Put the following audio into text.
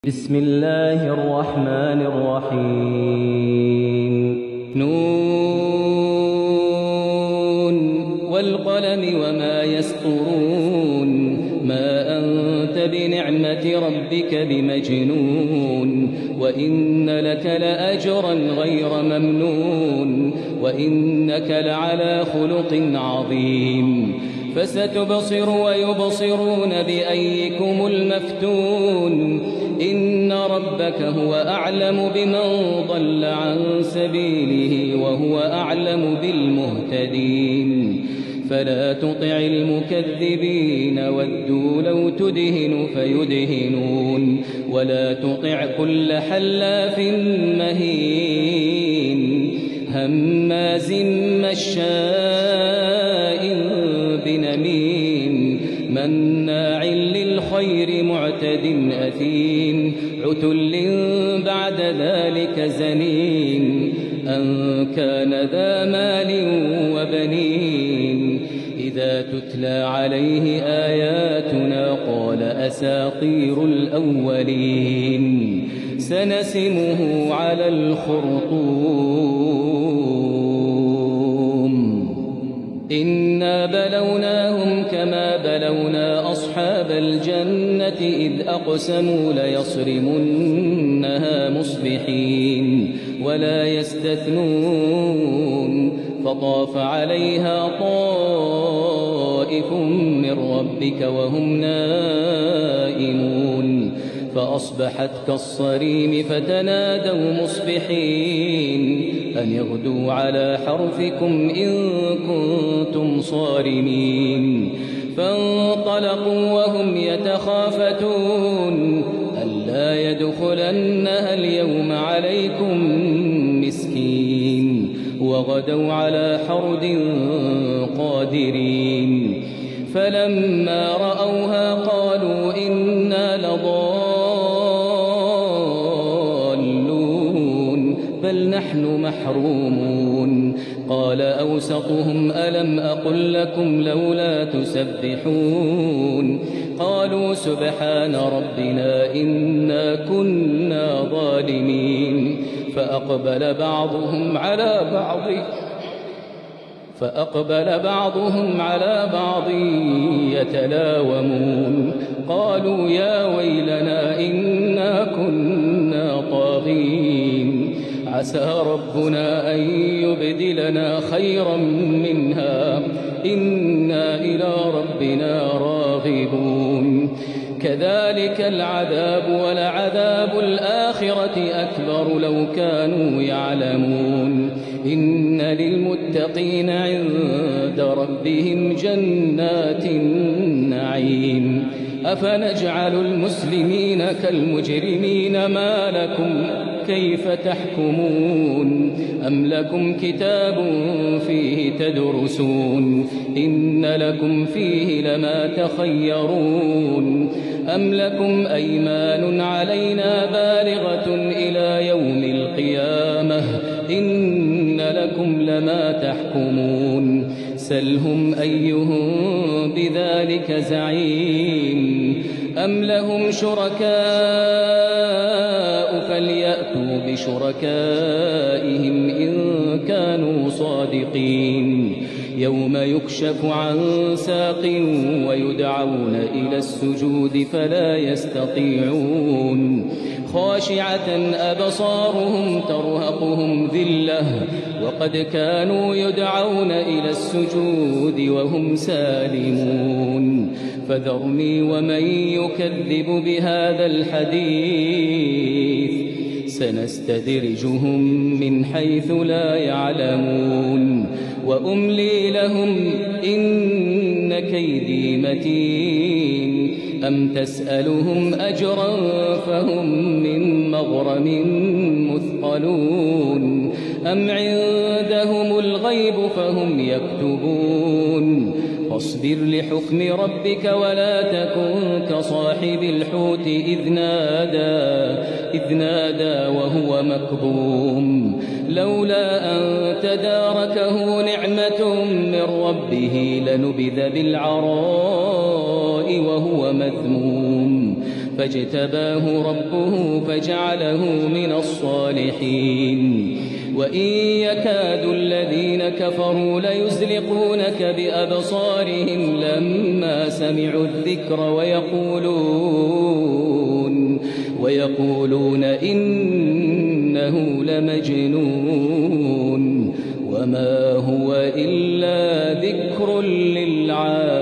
بسم الله الرحمن الرحيم نون والقلم وما يسطرون ما أنت بنعمة ربك بمجنون وإن لك لأجرا غير ممنون وإنك لعلى خلق عظيم فستبصر ويبصرون بأيكم المفتون إن ربك هو أعلم بمن ضل عن سبيله وهو أعلم بالمهتدين فلا تطع المكذبين ودوا لو تدهن فيدهنون ولا تطع كل حلاف مهين هماز مشاء بنميم مناع للخير معتد أثيم عتل بعد ذلك زنيم أن كان ذا مال وبنين إذا تتلى عليه آياتنا قال أساطير الأولين سنسمه على الخرطوم إنا بلوناهم كما بلونا أصحاب الجنة إذ أقسموا ليصرمنها مصبحين ولا يستثنون فطاف عليها طائف من ربك وهم نائمون فأصبحت كالصريم فتنادوا مصبحين أن يغدوا على حرثكم إن كنتم صارمين فانطلقوا وهم يتخافتون ألا يدخلنها اليوم عليكم مسكين وغدوا على حرد قادرين فلما رأوها قالوا إنا لضالون بل نحن محرومون قال أوسطهم ألم أقل لكم لولا تسبحون قالوا سبحان ربنا إنا كنا ظالمين فأقبل بعضهم على بعض يتلاومون قالوا يا ويلنا إنا كنا طاغين عسى ربنا أن يبدلنا خيرا منها إنا إلى ربنا راغبون كذلك العذاب ولعذاب الآخرة أكبر لو كانوا يعلمون إن للمتقين عند ربهم جنات النعيم أفنجعل المسلمين كالمجرمين ما لكم كيف تحكمون أم لكم كتاب فيه تدرسون إن لكم فيه لما تخيرون أم لكم أيمان علينا بالغة إلى يوم القيامة إن لكم لما تحكمون سلهم أيهم بذلك زعيم أم لهم شركاء فليأتوا بشركائهم إن كانوا صادقين يوم يكشف عن ساق ويدعون إلى السجود فلا يستطيعون خاشعة أبصارهم ترهقهم ذلة وقد كانوا يدعون إلى السجود وهم سالمون فذرني ومن يكذب بهذا الحديث سنستدرجهم من حيث لا يعلمون وأملي لهم إن كيدي متين أم تسألهم أجرا فهم من مغرم مثقلون أم عندهم الغيب فهم يكتبون فاصبر لحكم ربك ولا تكن كصاحب الحوت إذ نادى وهو مكظوم لولا أن تداركه نعمة من ربه لنبذ بالعراء وهو مذموم فاجتباه ربه فجعله من الصالحين وإن يكاد الذين كفروا ليزلقونك بأبصارهم لما سمعوا الذكر ويقولون إنه لمجنون وما هو إلا ذكر للعالمين.